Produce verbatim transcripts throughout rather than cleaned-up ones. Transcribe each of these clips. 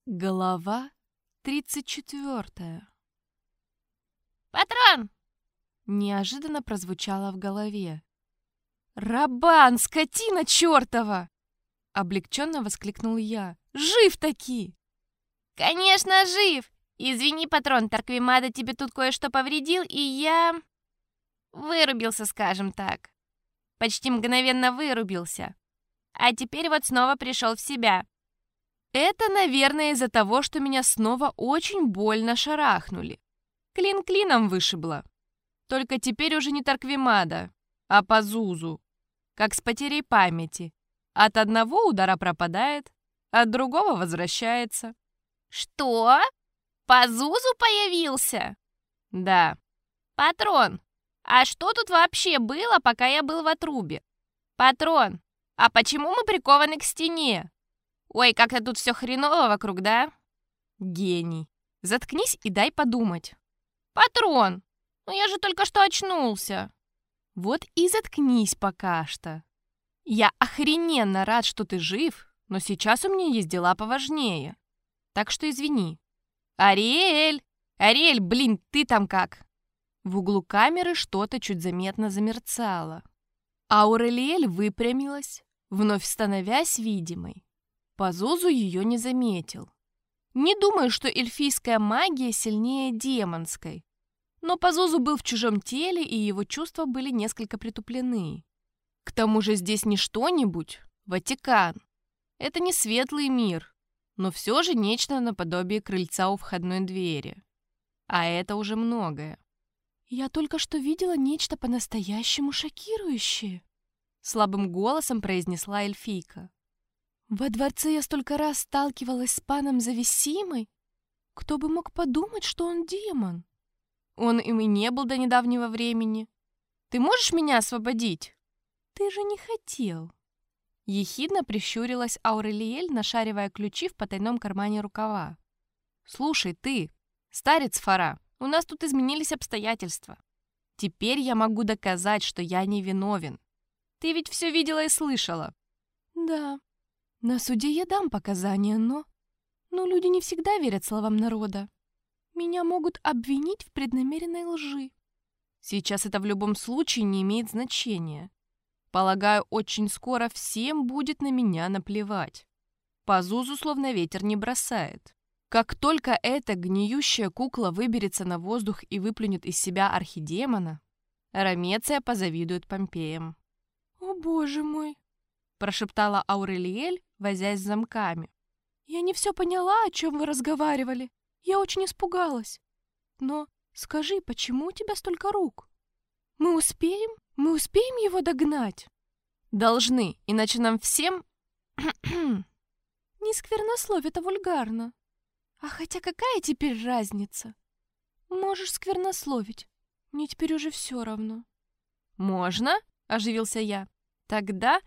Глава тридцать четвертая. «Патрон!» Неожиданно прозвучало в голове. «Рабан, скотина чертова!» Облегченно воскликнул я. «Жив-таки!» «Конечно, жив! Извини, патрон, Тарквимада тебе тут кое-что повредил, и я... вырубился, скажем так. Почти мгновенно вырубился. А теперь вот снова пришел в себя». Это, наверное, из-за того, что меня снова очень больно шарахнули. Клин клином вышибло. Только теперь уже не Тарквимада, а Пазузу. Как с потерей памяти. От одного удара пропадает, от другого возвращается. «Что? Пазузу появился?» Да. «Патрон, а что тут вообще было, пока я был в отрубе? Патрон, а почему мы прикованы к стене? Ой, как-то тут все хреново вокруг, да?» Гений. Заткнись и дай подумать. «Патрон, ну я же только что очнулся». Вот и заткнись пока что. Я охрененно рад, что ты жив, но сейчас у меня есть дела поважнее. Так что извини. Ариэль! Ариэль, блин, ты там как? В углу камеры что-то чуть заметно замерцало. Аурелиэль выпрямилась, вновь становясь видимой. Пазузу ее не заметил. Не думаю, что эльфийская магия сильнее демонской. Но Пазузу был в чужом теле, и его чувства были несколько притуплены. К тому же здесь не что-нибудь, Ватикан. Это не светлый мир, но все же нечто наподобие крыльца у входной двери. А это уже многое. «Я только что видела нечто по-настоящему шокирующее», — слабым голосом произнесла эльфийка. «Во дворце я столько раз сталкивалась с паном Зависимой. Кто бы мог подумать, что он демон? Он им и не был до недавнего времени. Ты можешь меня освободить?» «Ты же не хотел». Ехидно прищурилась Аурелиэль, нашаривая ключи в потайном кармане рукава. «Слушай, ты, старец Фара, у нас тут изменились обстоятельства. Теперь я могу доказать, что я не виновен. Ты ведь все видела и слышала». «Да, на суде я дам показания, но... Но люди не всегда верят словам народа. Меня могут обвинить в преднамеренной лжи». «Сейчас это в любом случае не имеет значения. Полагаю, очень скоро всем будет на меня наплевать. Пазузу словно ветер не бросает. Как только эта гниющая кукла выберется на воздух и выплюнет из себя архидемона, Рамеция позавидует Помпеям». «О, боже мой!» — прошептала Аурелиэль, возясь с замками. «Я не все поняла, о чем вы разговаривали. Я очень испугалась. Но скажи, почему у тебя столько рук? Мы успеем? Мы успеем его догнать?» «Должны, иначе нам всем...» «Не сквернословь, это вульгарно. А хотя какая теперь разница? Можешь сквернословить. Мне теперь уже все равно». «Можно?» — оживился я. «Тогда...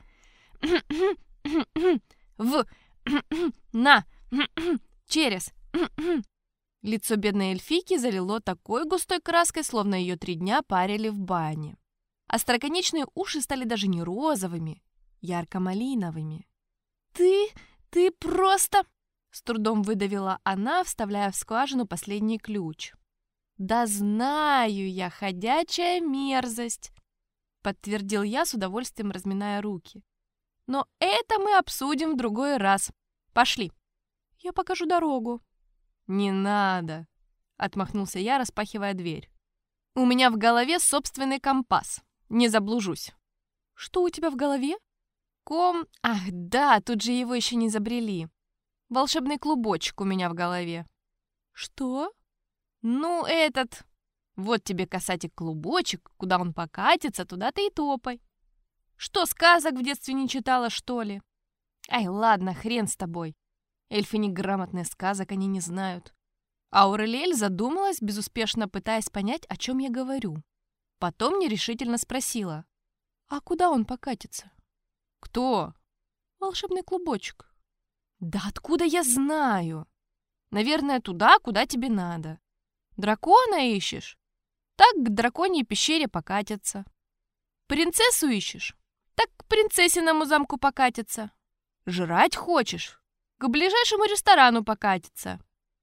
в... на... через...» Лицо бедной эльфийки залило такой густой краской, словно ее три дня парили в бане. Остроконечные уши стали даже не розовыми, ярко-малиновыми. «Ты... ты просто...» — с трудом выдавила она, вставляя в скважину последний ключ. «Да знаю я, ходячая мерзость!» — подтвердил я, с удовольствием разминая руки. «Но это мы обсудим в другой раз. Пошли. Я покажу дорогу». «Не надо!» — отмахнулся я, распахивая дверь. «У меня в голове собственный компас. Не заблужусь». «Что у тебя в голове?» «Ком... Ах, да, тут же его еще не изобрели. Волшебный клубочек у меня в голове». «Что?» «Ну, этот... Вот тебе, касатик, клубочек. Куда он покатится, туда ты и топай. Что, сказок в детстве не читала, что ли? Ай, ладно, хрен с тобой. Эльфы неграмотные, сказок они не знают». Аурелиэль задумалась, безуспешно пытаясь понять, о чем я говорю. Потом нерешительно спросила. «А куда он покатится?» «Кто?» «Волшебный клубочек». «Да откуда я знаю? Наверное, туда, куда тебе надо. Дракона ищешь? Так к драконьей пещере покатятся. Принцессу ищешь? Так к принцессиному замку покатятся. Жрать хочешь? к ближайшему ресторану покатится.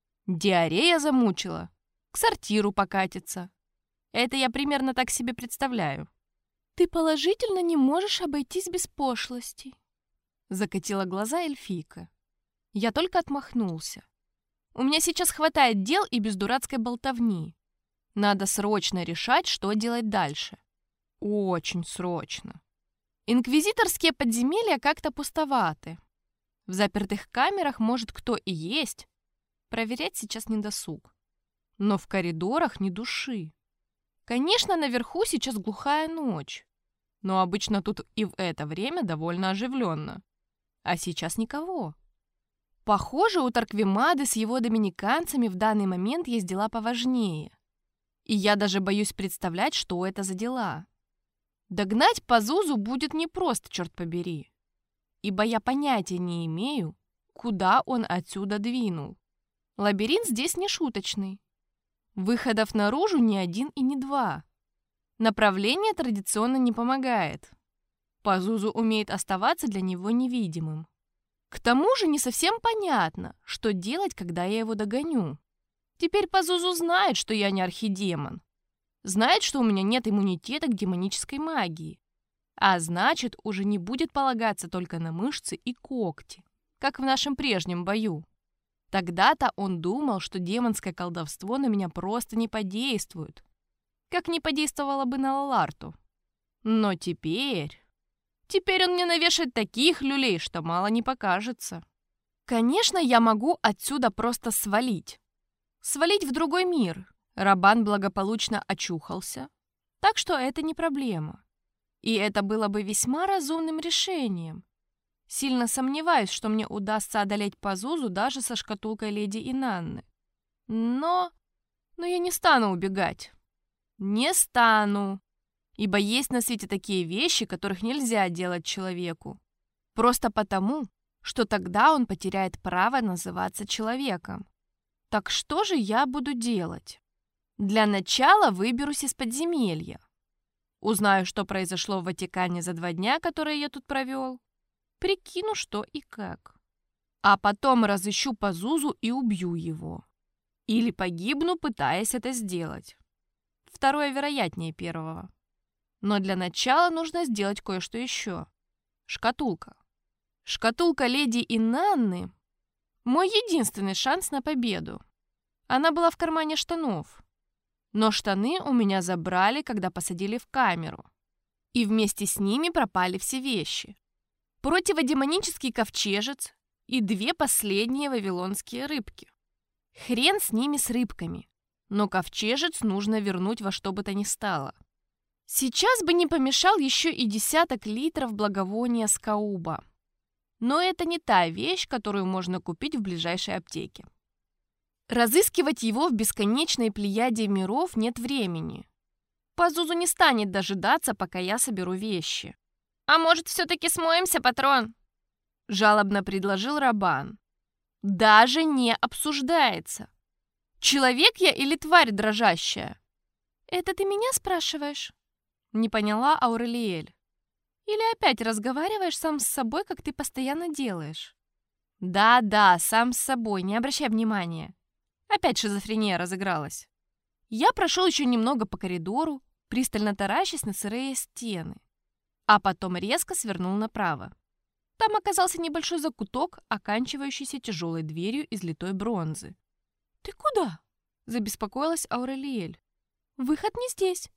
Диарея замучила, к сортиру покатится. Это я примерно так себе представляю. «Ты положительно не можешь обойтись без пошлостей», — закатила глаза эльфийка. Я только отмахнулся. У меня сейчас хватает дел и без дурацкой болтовни. Надо срочно решать, что делать дальше. Очень срочно. Инквизиторские подземелья как-то пустоваты. В запертых камерах, может, кто и есть. Проверять сейчас не досуг. Но в коридорах ни души. Конечно, наверху сейчас глухая ночь. Но обычно тут и в это время довольно оживленно. А сейчас никого. Похоже, у Тарквимады с его доминиканцами в данный момент есть дела поважнее. И я даже боюсь представлять, что это за дела. Догнать Пазузу будет непросто, черт побери. Ибо я понятия не имею, куда он отсюда двинул. Лабиринт здесь не шуточный. Выходов наружу ни один и не два. Направление традиционно не помогает. Пазузу умеет оставаться для него невидимым. К тому же не совсем понятно, что делать, когда я его догоню. Теперь Пазузу знает, что я не архидемон. Знает, что у меня нет иммунитета к демонической магии. А значит, уже не будет полагаться только на мышцы и когти, как в нашем прежнем бою. Тогда-то он думал, что демонское колдовство на меня просто не подействует, как не подействовало бы на Лаларту. Но теперь... Теперь он мне навешает таких люлей, что мало не покажется. Конечно, я могу отсюда просто свалить. Свалить в другой мир. Рабан благополучно очухался, так что это не проблема. И это было бы весьма разумным решением. Сильно сомневаюсь, что мне удастся одолеть Пазузу даже со шкатулкой леди Инанны. Но... Но я не стану убегать. Не стану. Ибо есть на свете такие вещи, которых нельзя делать человеку. Просто потому, что тогда он потеряет право называться человеком. Так что же я буду делать? Для начала выберусь из подземелья. Узнаю, что произошло в Ватикане за два дня, которые я тут провел. Прикину, что и как. А потом разыщу Пазузу и убью его. Или погибну, пытаясь это сделать. Второе вероятнее первого. Но для начала нужно сделать кое-что еще. Шкатулка. Шкатулка леди Инанны — мой единственный шанс на победу. Она была в кармане штанов. Но штаны у меня забрали, когда посадили в камеру. И вместе с ними пропали все вещи. Противодемонический ковчежец и две последние вавилонские рыбки. Хрен с ними с рыбками. Но ковчежец нужно вернуть во что бы то ни стало. Сейчас бы не помешал еще и десяток литров благовония скауба. Но это не та вещь, которую можно купить в ближайшей аптеке. Разыскивать его в бесконечной плеяде миров нет времени. Пазузу не станет дожидаться, пока я соберу вещи. «А может, все-таки смоемся, патрон?» — жалобно предложил Рабан. «Даже не обсуждается. Человек я или тварь дрожащая?» «Это ты меня спрашиваешь?» — не поняла Аурелиэль. «Или опять разговариваешь сам с собой, как ты постоянно делаешь?» «Да-да, сам с собой, не обращай внимания. Опять шизофрения разыгралась». Я прошел еще немного по коридору, пристально таращась на сырые стены, а потом резко свернул направо. Там оказался небольшой закуток, оканчивающийся тяжелой дверью из литой бронзы. «Ты куда?» — забеспокоилась Аурелиэль. «Выход не здесь».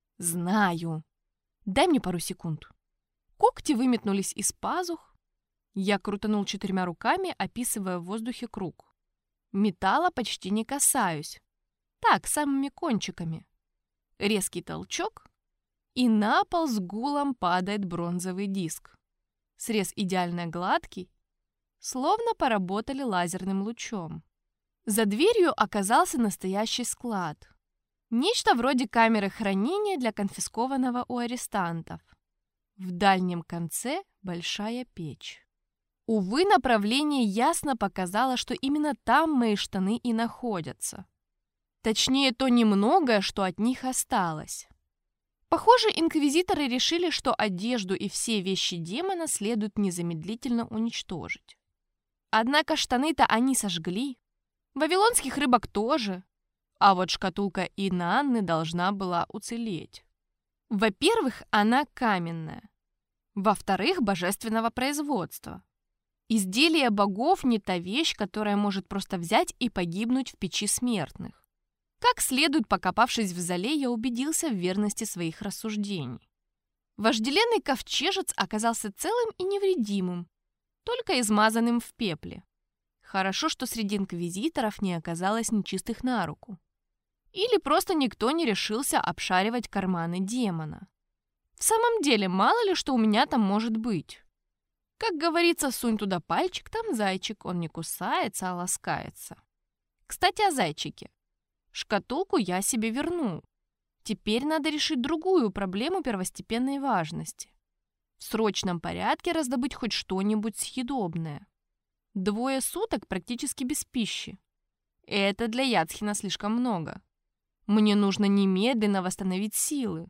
«Знаю. Дай мне пару секунд». Когти выметнулись из пазух. Я крутанул четырьмя руками, описывая в воздухе круг. Металла почти не касаюсь. Так, самыми кончиками. Резкий толчок, и на пол с гулом падает бронзовый диск. Срез идеально гладкий, словно поработали лазерным лучом. За дверью оказался настоящий склад. Нечто вроде камеры хранения для конфискованного у арестантов. В дальнем конце большая печь. Увы, направление ясно показало, что именно там мои штаны и находятся. Точнее, то немногое, что от них осталось. Похоже, инквизиторы решили, что одежду и все вещи демона следует незамедлительно уничтожить. Однако штаны-то они сожгли. Вавилонских рыбок тоже. А вот шкатулка Инанны должна была уцелеть. Во-первых, она каменная. Во-вторых, божественного производства. Изделие богов не та вещь, которая может просто взять и погибнуть в печи смертных. Как следует, покопавшись в зале, я убедился в верности своих рассуждений. Вожделенный ковчежец оказался целым и невредимым, только измазанным в пепле. Хорошо, что среди инквизиторов не оказалось нечистых на руку. Или просто никто не решился обшаривать карманы демона. В самом деле, мало ли что у меня там может быть. Как говорится, сунь туда пальчик, там зайчик, он не кусается, а ласкается. Кстати, о зайчике. Шкатулку я себе вернул. Теперь надо решить другую проблему первостепенной важности. В срочном порядке раздобыть хоть что-нибудь съедобное. Двое суток практически без пищи. Это для Яцхина слишком много. Мне нужно немедленно восстановить силы.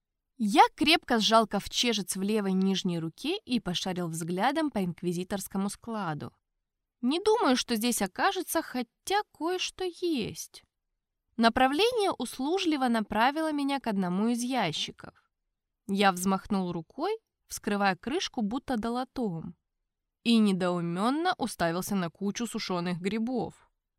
Я крепко сжал ковчежец в левой нижней руке и пошарил взглядом по инквизиторскому складу. Не думаю, что здесь окажется, хотя кое-что есть. Направление услужливо направило меня к одному из ящиков. Я взмахнул рукой, вскрывая крышку будто долотом, и недоуменно уставился на кучу сушеных грибов.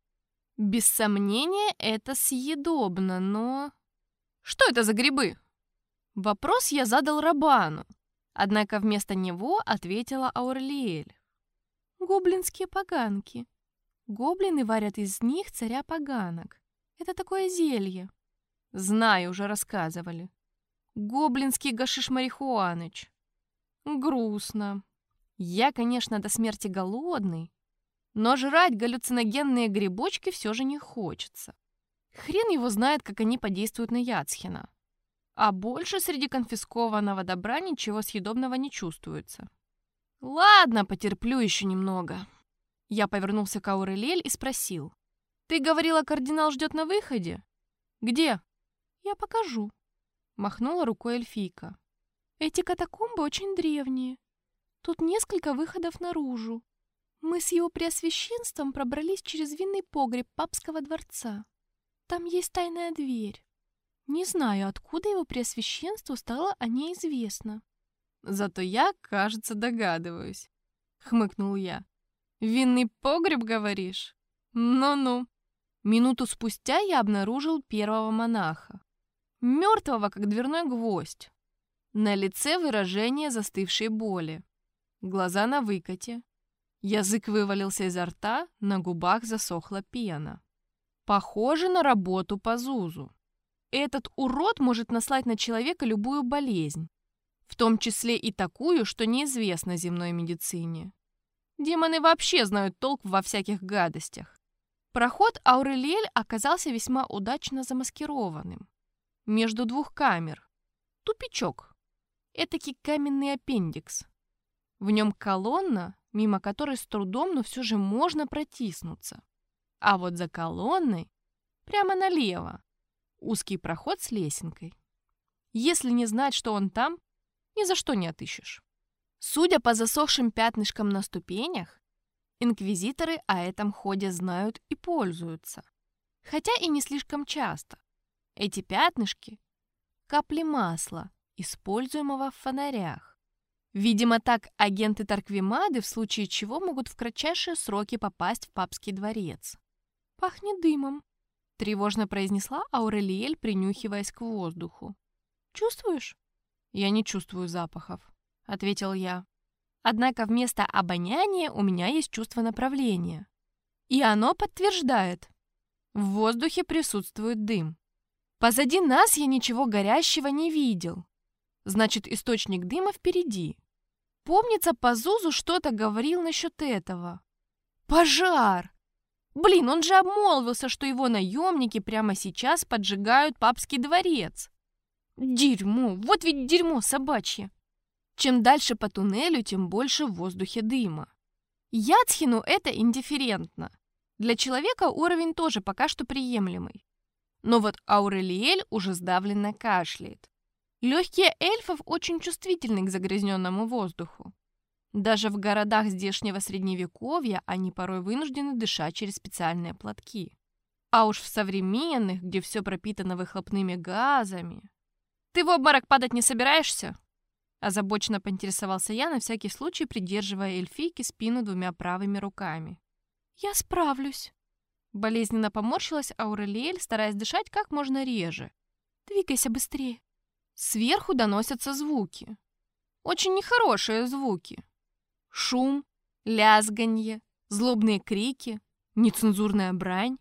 Без сомнения, это съедобно, но... Что это за грибы? Вопрос я задал Рабану, однако вместо него ответила Аурелиэль. Гоблинские поганки. Гоблины варят из них царя поганок. Это такое зелье. Знаю, уже рассказывали. Гоблинский гашиш Марихуаныч. Грустно. Я, конечно, до смерти голодный, но жрать галлюциногенные грибочки все же не хочется. Хрен его знает, как они подействуют на Яцхина. А больше среди конфискованного добра ничего съедобного не чувствуется. Ладно, потерплю еще немного. Я повернулся к Аурелиэль и спросил. Ты говорила, кардинал ждет на выходе? Где? Я покажу. Махнула рукой эльфийка. Эти катакомбы очень древние. Тут несколько выходов наружу. Мы с его преосвященством пробрались через винный погреб папского дворца. Там есть тайная дверь. Не знаю, откуда его преосвященству стало о ней известно. Зато я, кажется, догадываюсь. Хмыкнул я. Винный погреб, говоришь? Ну-ну. Минуту спустя я обнаружил первого монаха. Мертвого, как дверной гвоздь. На лице выражение застывшей боли. Глаза на выкате. Язык вывалился изо рта, на губах засохла пена. Похоже на работу Пазузу. Этот урод может наслать на человека любую болезнь, в том числе и такую, что неизвестна земной медицине. Демоны вообще знают толк во всяких гадостях. Проход Аурелиэль оказался весьма удачно замаскированным. Между двух камер. Тупичок. Этакий каменный аппендикс. В нем колонна, мимо которой с трудом, но все же можно протиснуться. А вот за колонной, прямо налево, узкий проход с лесенкой. Если не знать, что он там, ни за что не отыщешь. Судя по засохшим пятнышкам на ступенях, инквизиторы о этом ходе знают и пользуются. Хотя и не слишком часто. Эти пятнышки — капли масла, используемого в фонарях. Видимо, так агенты Тарквимады в случае чего могут в кратчайшие сроки попасть в папский дворец. «Пахнет дымом», — тревожно произнесла Аурелиэль, принюхиваясь к воздуху. «Чувствуешь?» «Я не чувствую запахов», — ответил я. «Однако вместо обоняния у меня есть чувство направления. И оно подтверждает. В воздухе присутствует дым. Позади нас я ничего горящего не видел. Значит, источник дыма впереди. Помнится, Пазузу что-то говорил насчет этого. Пожар! Блин, он же обмолвился, что его наемники прямо сейчас поджигают папский дворец. Дерьмо, вот ведь дерьмо собачье. Чем дальше по туннелю, тем больше в воздухе дыма. Яцхину это индифферентно. Для человека уровень тоже пока что приемлемый. Но вот Аурелиэль уже сдавленно кашляет. Легкие эльфов очень чувствительны к загрязненному воздуху. Даже в городах здешнего средневековья они порой вынуждены дышать через специальные платки. А уж в современных, где все пропитано выхлопными газами... «Ты в обморок падать не собираешься?» Озабоченно поинтересовался я, на всякий случай придерживая эльфийке спину двумя правыми руками. «Я справлюсь». Болезненно поморщилась Аурелиэль, стараясь дышать как можно реже. «Двигайся быстрее». Сверху доносятся звуки. Очень нехорошие звуки. Шум, лязганье, злобные крики, нецензурная брань.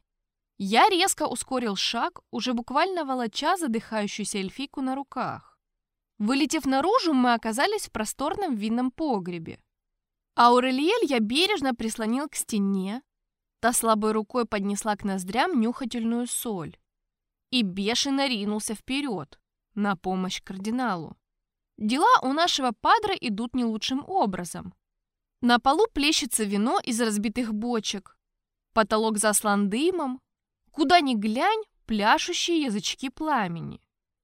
Я резко ускорил шаг, уже буквально волоча задыхающуюся эльфийку на руках. Вылетев наружу, мы оказались в просторном винном погребе. Аурелиэль я бережно прислонил к стене, та слабой рукой поднесла к ноздрям нюхательную соль и бешено ринулся вперед, на помощь кардиналу. Дела у нашего падре идут не лучшим образом. На полу плещется вино из разбитых бочек, потолок заслан дымом, куда ни глянь, пляшущие язычки пламени.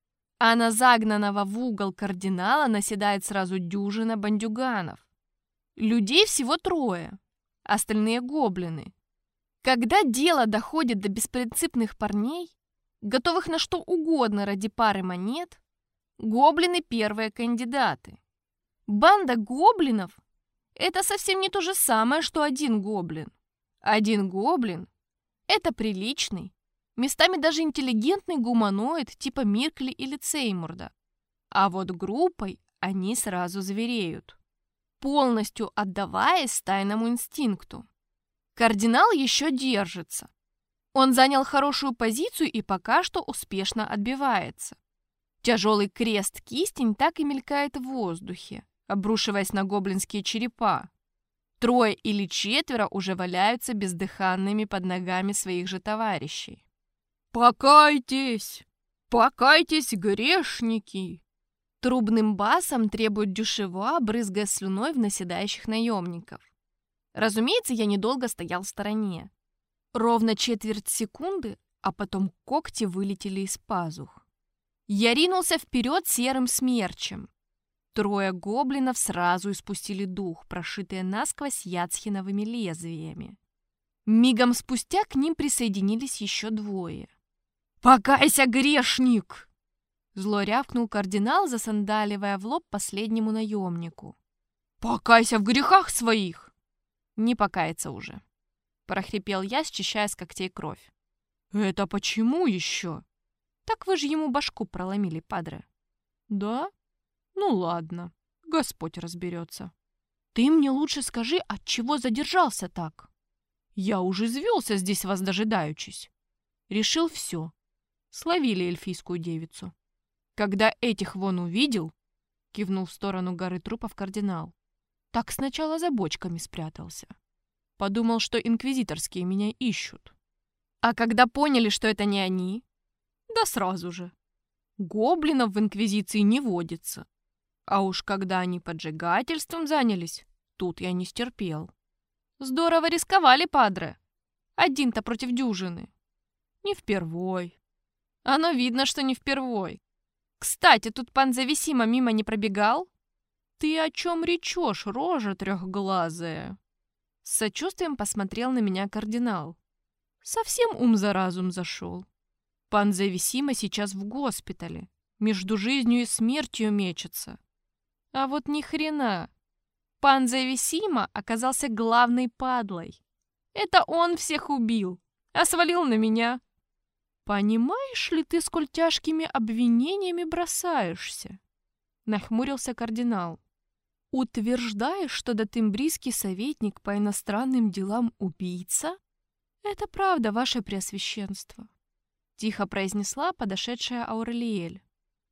А на загнанного в угол кардинала наседает сразу дюжина бандюганов. Людей всего трое, остальные гоблины. Когда дело доходит до беспринципных парней, готовых на что угодно ради пары монет, гоблины первые кандидаты. Банда гоблинов – это совсем не то же самое, что один гоблин. Один гоблин – это приличный, местами даже интеллигентный гуманоид типа Миркли или Цеймурда. А вот группой они сразу звереют, полностью отдаваясь тайному инстинкту. Кардинал еще держится. Он занял хорошую позицию и пока что успешно отбивается. Тяжелый крест-кистень так и мелькает в воздухе, обрушиваясь на гоблинские черепа. Трое или четверо уже валяются бездыханными под ногами своих же товарищей. «Покайтесь! Покайтесь, грешники!» Трубным басом требует дюшева, брызгая слюной в наседающих наемников. Разумеется, я недолго стоял в стороне. Ровно четверть секунды, а потом когти вылетели из пазух. Я ринулся вперед серым смерчем. Трое гоблинов сразу испустили дух, прошитые насквозь ядсхиновыми лезвиями. Мигом спустя к ним присоединились еще двое. «Покайся, грешник!» Зло рявкнул кардинал, засандаливая в лоб последнему наемнику. «Покайся в грехах своих!» «Не покаяться уже!» Прохрипел я, счищая с когтей кровь. «Это почему еще?» «Так вы же ему башку проломили, падре». «Да? Ну ладно, Господь разберется. Ты мне лучше скажи, отчего задержался так? Я уже извелся здесь вас дожидаючись. Решил все. Словили эльфийскую девицу. Когда этих вон увидел, кивнул в сторону горы трупов кардинал, так сначала за бочками спрятался. Подумал, что инквизиторские меня ищут. А когда поняли, что это не они, да сразу же. Гоблинов в инквизиции не водится. А уж когда они поджигательством занялись, тут я не стерпел. Здорово рисковали, падре. Один-то против дюжины. Не впервой. Оно видно, что не впервой. Кстати, тут пан Зависимо мимо не пробегал? Ты о чем речешь, рожа трехглазая? С сочувствием посмотрел на меня кардинал. Совсем ум за разум зашел. Пан Зависимо сейчас в госпитале. Между жизнью и смертью мечется. А вот ни хрена. Пан Зависимо оказался главной падлой. Это он всех убил, а свалил на меня. Понимаешь ли ты, сколь тяжкими обвинениями бросаешься? Нахмурился кардинал. Утверждаешь, что дотембрийский советник по иностранным делам убийца? Это правда, ваше преосвященство. Тихо произнесла подошедшая Аурелиэль.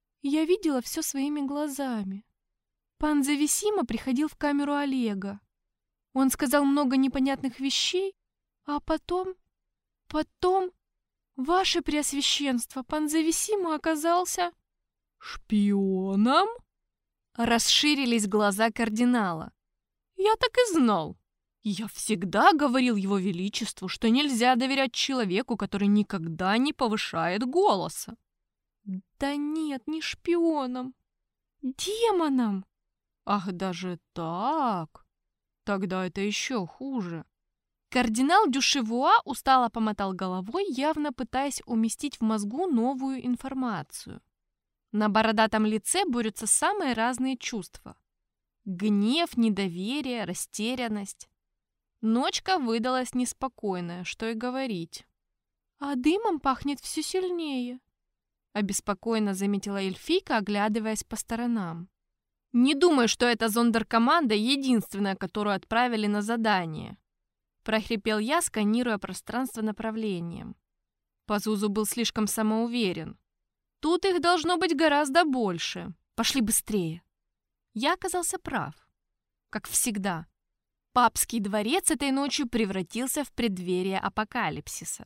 Я видела все своими глазами. Пан Зависимо приходил в камеру Олега. Он сказал много непонятных вещей, а потом... Потом... Ваше Преосвященство, пан Зависимо оказался... Шпионом? Расширились глаза кардинала. Я так и знал. Я всегда говорил его величеству, что нельзя доверять человеку, который никогда не повышает голоса. Да нет, не шпионом. Демоном. Ах, даже так? Тогда это еще хуже. Кардинал Дюшевуа устало помотал головой, явно пытаясь уместить в мозгу новую информацию. На бородатом лице борются самые разные чувства. Гнев, недоверие, растерянность. Ночка выдалась неспокойная, что и говорить. «А дымом пахнет все сильнее», — обеспокоенно заметила эльфийка, оглядываясь по сторонам. «Не думаю, что эта зондеркоманда единственная, которую отправили на задание», — прохрипел я, сканируя пространство направлением. Пазузу был слишком самоуверен. «Тут их должно быть гораздо больше. Пошли быстрее». Я оказался прав. Как всегда, папский дворец этой ночью превратился в преддверие апокалипсиса.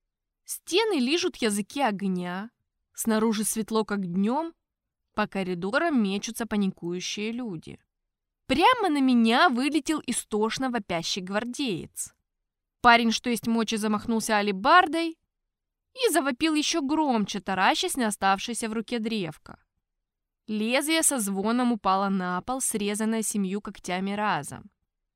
Стены лижут языки огня, снаружи светло, как днем, по коридорам мечутся паникующие люди. Прямо на меня вылетел истошно вопящий гвардеец. Парень, что есть мочи, замахнулся алебардой и завопил еще громче, таращась на оставшееся в руке древко. Лезвие со звоном упало на пол, срезанное семью когтями разом.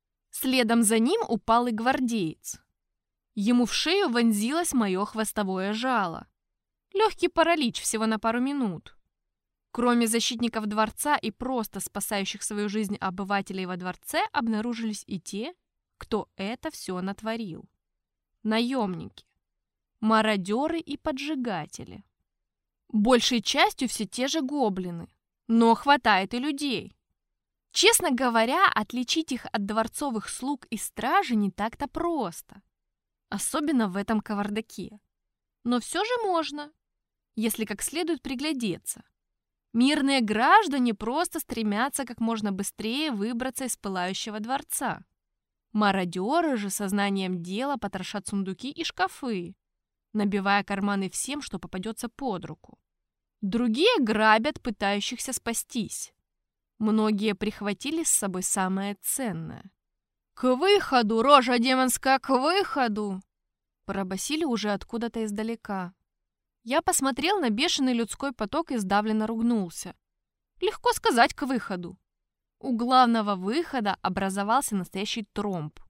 Следом за ним упал и гвардеец. Ему в шею вонзилось мое хвостовое жало. Легкий паралич всего на пару минут. Кроме защитников дворца и просто спасающих свою жизнь обывателей во дворце, обнаружились и те, кто это все натворил. Наемники, мародеры и поджигатели. Большей частью все те же гоблины, но хватает и людей. Честно говоря, отличить их от дворцовых слуг и стражи не так-то просто. Особенно в этом кавардаке. Но все же можно, если как следует приглядеться. Мирные граждане просто стремятся как можно быстрее выбраться из пылающего дворца. Мародеры же сознанием дела потрошат сундуки и шкафы, набивая карманы всем, что попадется под руку. Другие грабят пытающихся спастись. Многие прихватили с собой самое ценное. «К выходу, рожа демонская, к выходу!» пробасили уже откуда-то издалека. Я посмотрел на бешеный людской поток и сдавленно ругнулся. Легко сказать «к выходу». У главного выхода образовался настоящий тромб.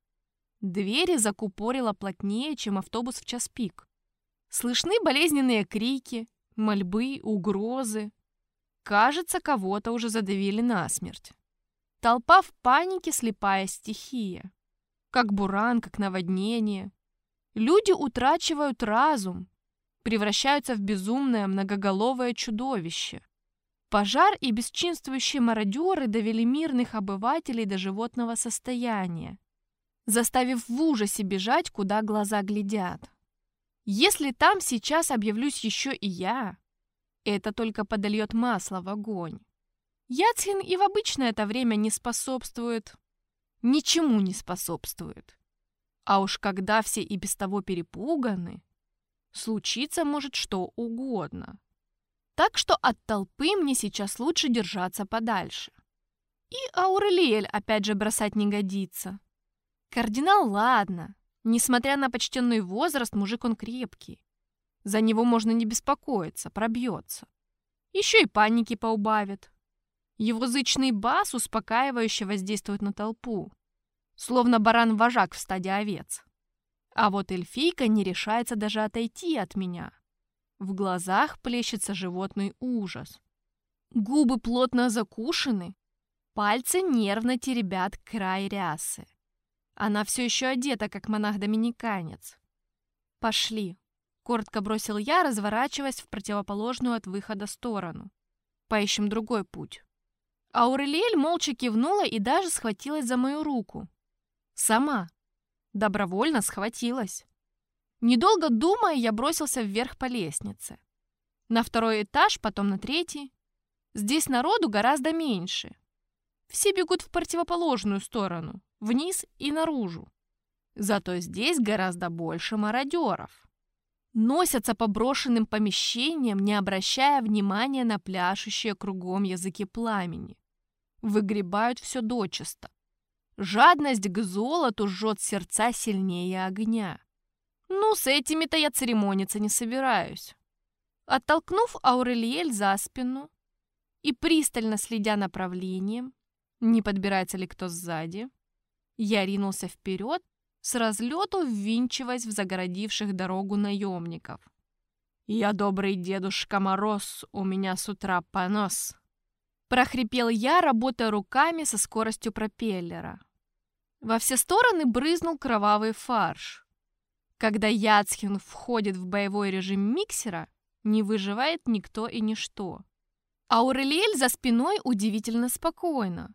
Двери закупорило плотнее, чем автобус в час пик. Слышны болезненные крики, мольбы, угрозы. Кажется, кого-то уже задавили насмерть. Толпа в панике, слепая стихия. Как буран, как наводнение. Люди утрачивают разум, превращаются в безумное многоголовое чудовище. Пожар и бесчинствующие мародеры довели мирных обывателей до животного состояния, заставив в ужасе бежать, куда глаза глядят. Если там сейчас объявлюсь еще и я, это только подольет масло в огонь. Яцхин и в обычное это время не способствует, ничему не способствует. А уж когда все и без того перепуганы, случиться может что угодно. Так что от толпы мне сейчас лучше держаться подальше. И Аурелиэль опять же бросать не годится. Кардинал, ладно. Несмотря на почтенный возраст, мужик он крепкий. За него можно не беспокоиться, пробьется. Еще и паники поубавит. Его зычный бас успокаивающе воздействует на толпу, словно баран-вожак в стаде овец. А вот эльфийка не решается даже отойти от меня. В глазах плещется животный ужас. Губы плотно закушены, пальцы нервно теребят край рясы. Она все еще одета, как монах-доминиканец. «Пошли», — коротко бросил я, разворачиваясь в противоположную от выхода сторону. «Поищем другой путь». Аурелиэль молча кивнула и даже схватилась за мою руку. Сама. Добровольно схватилась. Недолго думая, я бросился вверх по лестнице. На второй этаж, потом на третий. Здесь народу гораздо меньше. Все бегут в противоположную сторону, вниз и наружу. Зато здесь гораздо больше мародеров. Носятся по брошенным помещениям, не обращая внимания на пляшущие кругом языки пламени. Выгребают все дочисто. Жадность к золоту жжет сердца сильнее огня. Ну, с этими-то я церемониться не собираюсь. Оттолкнув Аурелиэль за спину и пристально следя направлением, не подбирается ли кто сзади, Я ринулся вперед, с разлету ввинчиваясь в загородивших дорогу наемников. «Я добрый Дедушка Мороз, у меня с утра понос!» Прохрипел я, работая руками со скоростью пропеллера. Во все стороны брызнул кровавый фарш. Когда Яцхин входит в боевой режим миксера, не выживает никто и ничто. Аурелиэль за спиной удивительно спокойна.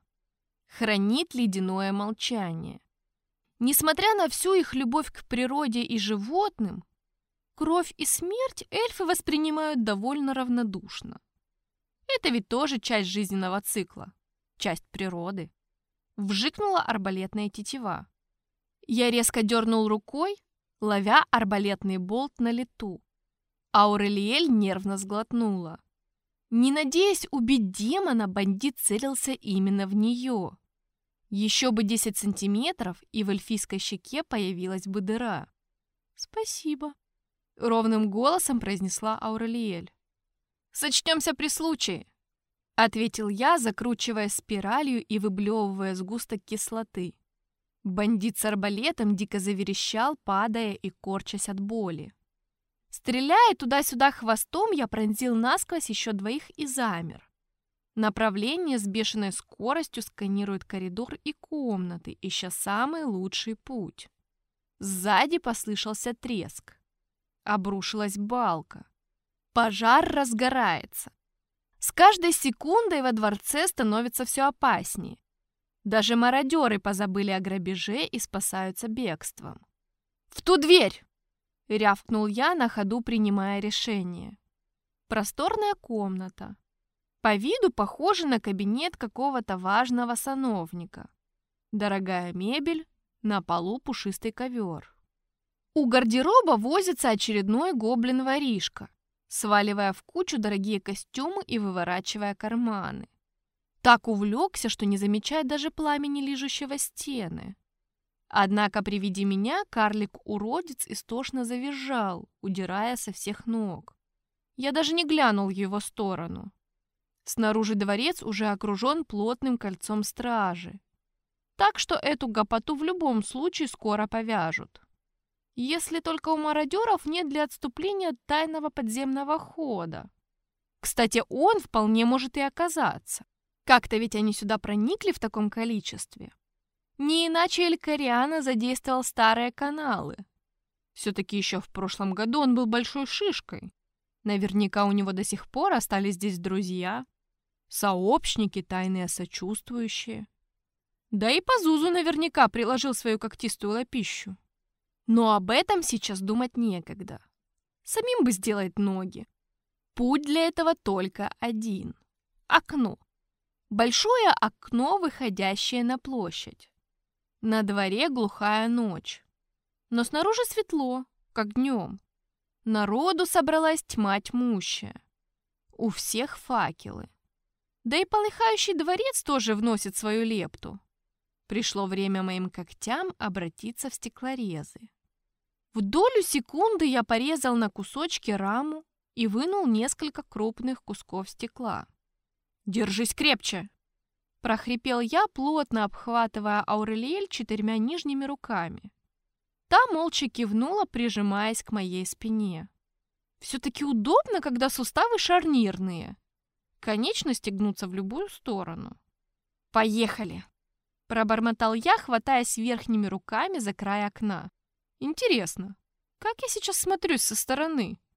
Хранит ледяное молчание. Несмотря на всю их любовь к природе и животным, кровь и смерть эльфы воспринимают довольно равнодушно. Это ведь тоже часть жизненного цикла, часть природы. Вжикнула арбалетная тетива. Я резко дернул рукой, ловя арбалетный болт на лету. Аурелиэль нервно сглотнула. Не надеясь убить демона, бандит целился именно в нее. Еще бы десять сантиметров, и в эльфийской щеке появилась бы дыра. «Спасибо», — ровным голосом произнесла Аурелиэль. «Сочтемся при случае», — ответил я, закручивая спиралью и выблевывая сгусток кислоты. Бандит с арбалетом дико заверещал, падая и корчась от боли. Стреляя туда-сюда хвостом, я пронзил насквозь еще двоих и замер. Направление с бешеной скоростью сканирует коридор и комнаты, ища самый лучший путь. Сзади послышался треск. Обрушилась балка. Пожар разгорается. С каждой секундой во дворце становится все опаснее. Даже мародеры позабыли о грабеже и спасаются бегством. «В ту дверь!» — рявкнул я, на ходу принимая решение. Просторная комната. По виду похожа на кабинет какого-то важного сановника. Дорогая мебель, на полу пушистый ковер. У гардероба возится очередной гоблин-воришка, сваливая в кучу дорогие костюмы и выворачивая карманы. Так увлекся, что не замечает даже пламени, лижущего стены. Однако при виде меня карлик-уродец истошно завизжал, удирая со всех ног. Я даже не глянул в его сторону. Снаружи дворец уже окружен плотным кольцом стражи. Так что эту гопоту в любом случае скоро повяжут. Если только у мародеров нет для отступления тайного подземного хода. Кстати, он вполне может и оказаться. Как-то ведь они сюда проникли в таком количестве. Не иначе Элькариана задействовал старые каналы. Все-таки еще в прошлом году он был большой шишкой. Наверняка у него до сих пор остались здесь друзья, сообщники, тайные сочувствующие. Да и Пазузу наверняка приложил свою когтистую лапищу. Но об этом сейчас думать некогда. Самим бы сделать ноги. Путь для этого только один. Окно. Большое окно, выходящее на площадь. На дворе глухая ночь. Но снаружи светло, как днем. Народу собралась тьма тьмущая. У всех факелы. Да и полыхающий дворец тоже вносит свою лепту. Пришло время моим когтям обратиться в стеклорезы. В долю секунды я порезал на кусочки раму и вынул несколько крупных кусков стекла. «Держись крепче!» — прохрипел я, плотно обхватывая Аурелиэль четырьмя нижними руками. Та молча кивнула, прижимаясь к моей спине. Все-таки удобно, когда суставы шарнирные. Конечности гнутся в любую сторону. «Поехали!» — пробормотал я, хватаясь верхними руками за край окна. «Интересно, как я сейчас смотрюсь со стороны?»